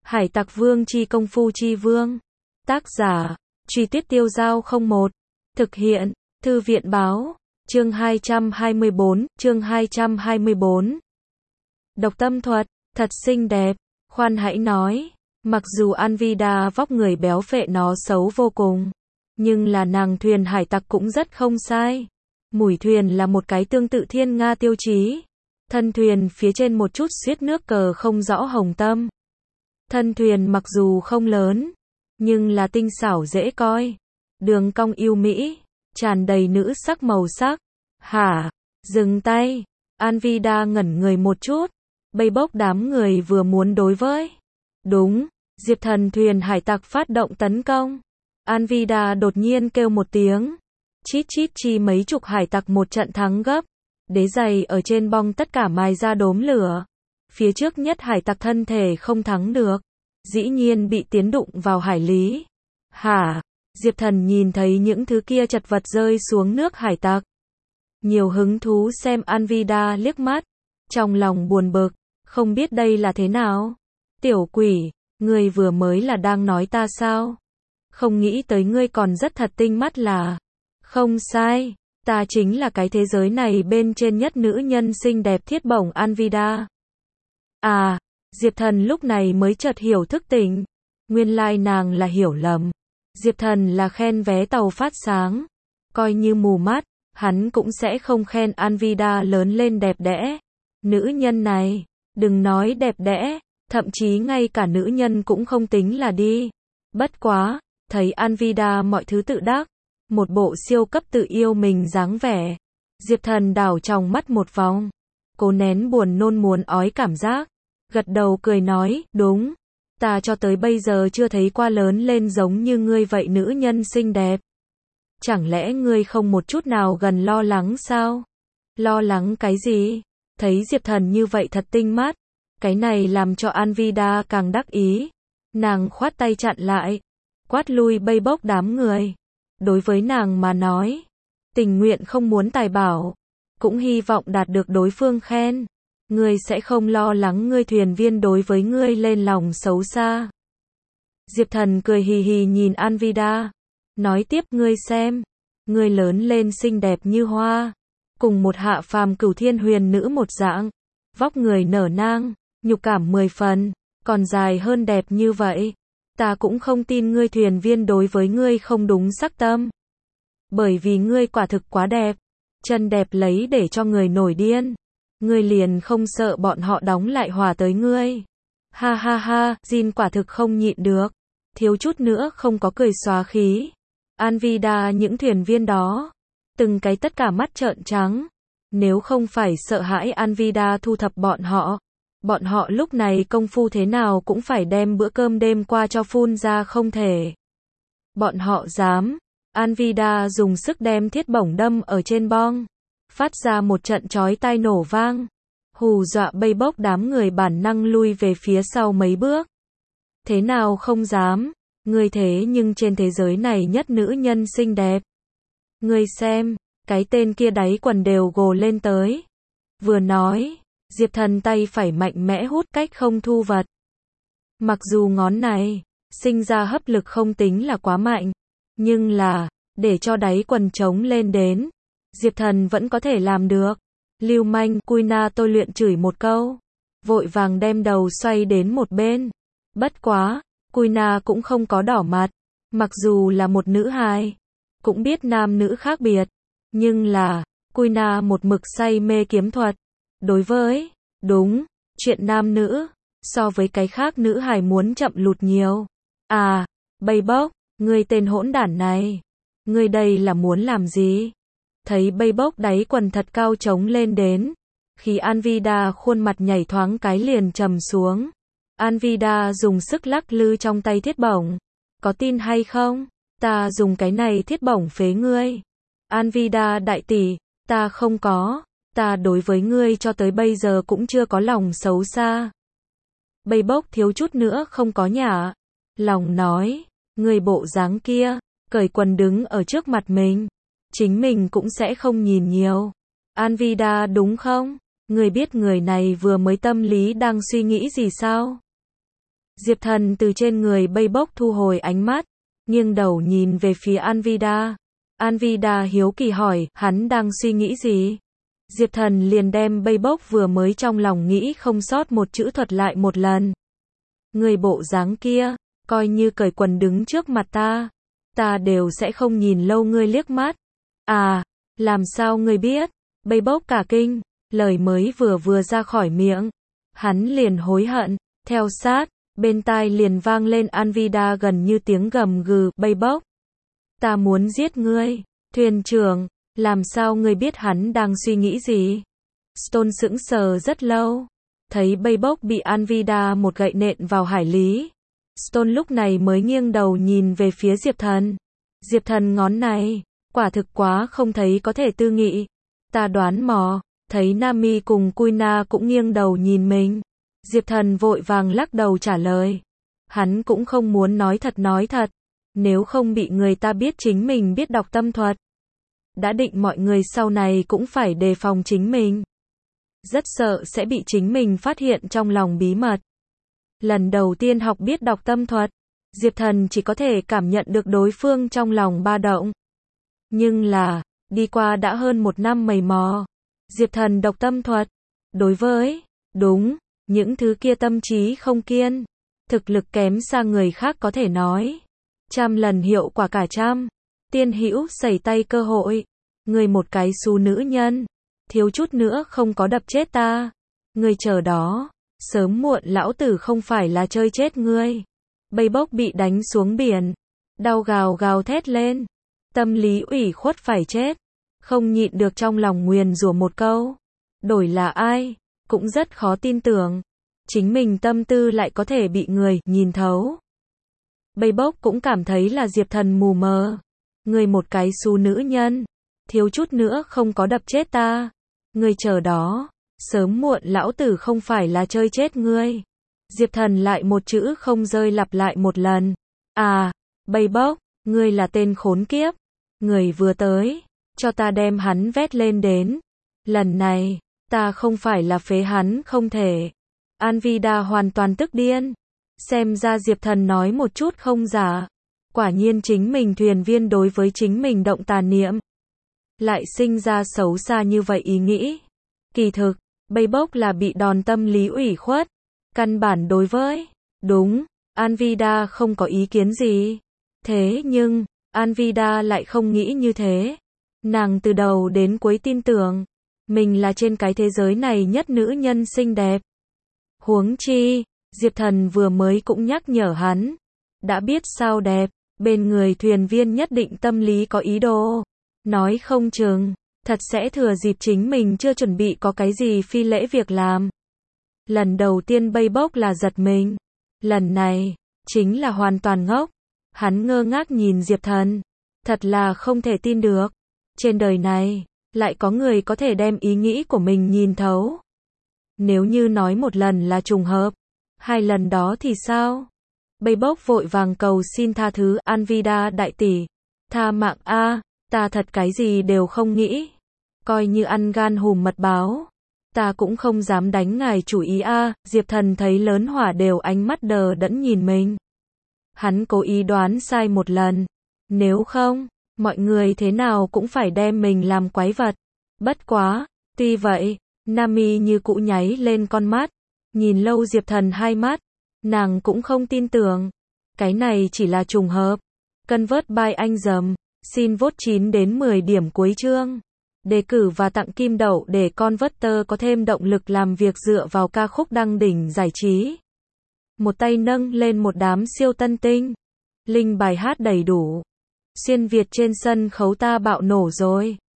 Hải Tặc Vương chi công phu chi vương. Tác giả, Truy Tuyết Tiêu Giao 01. Thực hiện, Thư viện báo, chương 224. Độc tâm thuật, thật xinh đẹp. Khoan hãy nói, mặc dù Anvida vóc người béo phệ nó xấu vô cùng, nhưng là nàng thuyền hải tặc cũng rất không sai. Mũi thuyền là một cái tương tự thiên nga tiêu chí. Thân thuyền phía trên một chút xiết nước cờ không rõ hồng tâm. Thân thuyền mặc dù không lớn, nhưng là tinh xảo dễ coi. Đường cong yêu mỹ, tràn đầy nữ sắc màu sắc. Hả? Dừng tay. Anvida ngẩn người một chút. Bây bốc đám người vừa muốn đối với. Đúng, Diệp Thần thuyền hải tặc phát động tấn công. Anvida đột nhiên kêu một tiếng. Chít chít chi mấy chục hải tặc một trận thắng gấp. Đế giày ở trên bong tất cả mài ra đốm lửa. Phía trước nhất hải tặc thân thể không thắng được. Dĩ nhiên bị tiến đụng vào hải lý. Hả? Diệp Thần nhìn thấy những thứ kia chật vật rơi xuống nước hải tặc. Nhiều hứng thú xem Anvida liếc mắt. Trong lòng buồn bực, không biết đây là thế nào. Tiểu quỷ, ngươi vừa mới là đang nói ta sao? Không nghĩ tới ngươi còn rất thật tinh mắt là. Không sai, ta chính là cái thế giới này bên trên nhất nữ nhân xinh đẹp thiết bổng Anvida. À, Diệp Thần lúc này mới chợt hiểu thức tỉnh. Nguyên lai nàng là hiểu lầm. Diệp Thần là khen vé tàu phát sáng. Coi như mù mắt, hắn cũng sẽ không khen Anvida lớn lên đẹp đẽ. Nữ nhân này, đừng nói đẹp đẽ, thậm chí ngay cả nữ nhân cũng không tính là đi. Bất quá, thấy Anvida mọi thứ tự đắc, một bộ siêu cấp tự yêu mình dáng vẻ. Diệp Thần đảo tròng mắt một vòng, cố nén buồn nôn muốn ói cảm giác, gật đầu cười nói, đúng, ta cho tới bây giờ chưa thấy qua lớn lên giống như ngươi vậy nữ nhân xinh đẹp. Chẳng lẽ ngươi không một chút nào gần lo lắng sao? Lo lắng cái gì? Thấy Diệp Thần như vậy thật tinh mắt, cái này làm cho Anvida càng đắc ý. Nàng khoát tay chặn lại, quát lui bây bốc đám người. Đối với nàng mà nói, tình nguyện không muốn tài bảo, cũng hy vọng đạt được đối phương khen. Ngươi sẽ không lo lắng ngươi thuyền viên đối với ngươi lên lòng xấu xa. Diệp Thần cười hì hì nhìn Anvida, nói tiếp, ngươi xem, ngươi lớn lên xinh đẹp như hoa, cùng một hạ phàm cửu thiên huyền nữ một dạng, vóc người nở nang, nhục cảm 10 phần, còn dài hơn đẹp như vậy. Ta cũng không tin ngươi thuyền viên đối với ngươi không đúng sắc tâm. Bởi vì ngươi quả thực quá đẹp, chân đẹp lấy để cho người nổi điên. Ngươi liền không sợ bọn họ đóng lại hòa tới ngươi. Ha ha ha, Jin quả thực không nhịn được, thiếu chút nữa không có cười xóa khí. Anvida những thuyền viên đó, từng cái tất cả mắt trợn trắng. Nếu không phải sợ hãi Anvida thu thập bọn họ lúc này công phu thế nào cũng phải đem bữa cơm đêm qua cho phun ra không thể. Bọn họ dám. Anvida dùng sức đem thiết bổng đâm ở trên bong, phát ra một trận chói tai nổ vang, hù dọa bây bốc đám người bản năng lui về phía sau mấy bước. Thế nào không dám, ngươi thế nhưng trên thế giới này nhất nữ nhân xinh đẹp. Ngươi xem, cái tên kia đáy quần đều gồ lên tới. Vừa nói, Diệp Thần tay phải mạnh mẽ hút cách không thu vật. Mặc dù ngón này, sinh ra hấp lực không tính là quá mạnh, nhưng là, để cho đáy quần trống lên đến, Diệp Thần vẫn có thể làm được. Lưu manh, Kuina tôi luyện chửi một câu, vội vàng đem đầu xoay đến một bên. Bất quá, Kuina cũng không có đỏ mặt, mặc dù là một nữ hài, cũng biết nam nữ khác biệt, nhưng là, Kuina một mực say mê kiếm thuật. Đối với, đúng, chuyện nam nữ, so với cái khác nữ hài muốn chậm lụt nhiều. À, bây bốc, ngươi tên hỗn đản này, ngươi đây là muốn làm gì? Thấy bây bốc đáy quần thật cao trống lên đến, khi Anvida khuôn mặt nhảy thoáng cái liền trầm xuống. Anvida dùng sức lắc lư trong tay thiết bổng. Có tin hay không? Ta dùng cái này thiết bổng phế ngươi. Anvida đại tỷ, ta không có, ta đối với ngươi cho tới bây giờ cũng chưa có lòng xấu xa. Bây bốc thiếu chút nữa không có nhả lòng nói, người bộ dáng kia, cởi quần đứng ở trước mặt mình, chính mình cũng sẽ không nhìn nhiều. Anvida đúng không? Người biết người này vừa mới tâm lý đang suy nghĩ gì sao? Diệp Thần từ trên người Baybox thu hồi ánh mắt, nghiêng đầu nhìn về phía Anvida. Anvida hiếu kỳ hỏi, hắn đang suy nghĩ gì? Diệp Thần liền đem Baybox vừa mới trong lòng nghĩ không sót một chữ thuật lại một lần. Người bộ dáng kia, coi như cởi quần đứng trước mặt ta đều sẽ không nhìn lâu ngươi liếc mắt. À, làm sao ngươi biết? Baybox cả kinh, lời mới vừa ra khỏi miệng, hắn liền hối hận, theo sát, bên tai liền vang lên Anvida gần như tiếng gầm gừ, Baybox, ta muốn giết ngươi. Thuyền trưởng, làm sao ngươi biết hắn đang suy nghĩ gì? Stone sững sờ rất lâu, thấy Baybox bị Anvida một gậy nện vào hải lý. Stone lúc này mới nghiêng đầu nhìn về phía Diệp Thần. Diệp Thần ngón này, quả thực quá không thấy có thể tư nghị. Ta đoán mò, thấy Nami cùng Kuina cũng nghiêng đầu nhìn mình. Diệp Thần vội vàng lắc đầu trả lời. Hắn cũng không muốn nói thật, nếu không bị người ta biết chính mình biết đọc tâm thuật. Đã định mọi người sau này cũng phải đề phòng chính mình. Rất sợ sẽ bị chính mình phát hiện trong lòng bí mật. Lần đầu tiên học biết đọc tâm thuật, Diệp Thần chỉ có thể cảm nhận được đối phương trong lòng ba động. Nhưng là, đi qua đã hơn 1 năm mày mò, Diệp Thần đọc tâm thuật, đối với, đúng, những thứ kia tâm trí không kiên, thực lực kém xa người khác có thể nói. 100 lần hiệu quả cả trăm. Tiên hữu sẩy tay cơ hội. Người một cái xú nữ nhân, thiếu chút nữa không có đập chết ta. Người chờ đó, sớm muộn lão tử không phải là chơi chết ngươi. Baybox bị đánh xuống biển, đau gào thét lên, tâm lý ủy khuất phải chết, không nhịn được trong lòng nguyền rủa một câu. Đổi là ai, cũng rất khó tin tưởng, chính mình tâm tư lại có thể bị người nhìn thấu. Baybox cũng cảm thấy là Diệp Thần mù mờ. Người một cái xú nữ nhân, thiếu chút nữa không có đập chết ta. Người chờ đó, sớm muộn lão tử không phải là chơi chết ngươi. Diệp Thần lại một chữ không rơi lặp lại một lần. À, Baybox, ngươi là tên khốn kiếp. Người vừa tới, cho ta đem hắn vét lên đến. Lần này, ta không phải là phế hắn không thể. Anvida hoàn toàn tức điên. Xem ra Diệp Thần nói một chút không giả. Quả nhiên chính mình thuyền viên đối với chính mình động tà niệm. Lại sinh ra xấu xa như vậy ý nghĩ. Kỳ thực, Baybox là bị đòn tâm lý ủy khuất. Căn bản đối với, đúng, Anvida không có ý kiến gì. Thế nhưng, Anvida lại không nghĩ như thế. Nàng từ đầu đến cuối tin tưởng, mình là trên cái thế giới này nhất nữ nhân xinh đẹp. Huống chi, Diệp Thần vừa mới cũng nhắc nhở hắn. Đã biết sao đẹp, bên người thuyền viên nhất định tâm lý có ý đồ. Nói không chừng, thật sẽ thừa dịp chính mình chưa chuẩn bị có cái gì phi lễ việc làm. Lần đầu tiên Baybox là giật mình. Lần này, chính là hoàn toàn ngốc. Hắn ngơ ngác nhìn Diệp Thần. Thật là không thể tin được. Trên đời này, lại có người có thể đem ý nghĩ của mình nhìn thấu. Nếu như nói một lần là trùng hợp, 2 lần đó thì sao? Baybox vội vàng cầu xin tha thứ, Anvida đại tỷ. Tha mạng a, ta thật cái gì đều không nghĩ. Coi như ăn gan hùm mật báo. Ta cũng không dám đánh ngài chủ ý a. Diệp Thần thấy lớn hỏa đều ánh mắt đờ đẫn nhìn mình. Hắn cố ý đoán sai một lần. Nếu không, mọi người thế nào cũng phải đem mình làm quái vật. Bất quá, tuy vậy, Nami như cũ nháy lên con mắt. Nhìn lâu Diệp Thần 2 mắt, nàng cũng không tin tưởng. Cái này chỉ là trùng hợp. Convert by anh dầm. Xin vote 9 đến 10 điểm cuối chương. Đề cử và tặng kim đậu để Converter có thêm động lực làm việc dựa vào ca khúc đăng đỉnh giải trí. Một tay nâng lên một đám siêu tân tinh. Link bài hát đầy đủ. Xuyên Việt trên sân khấu ta bạo nổ rồi.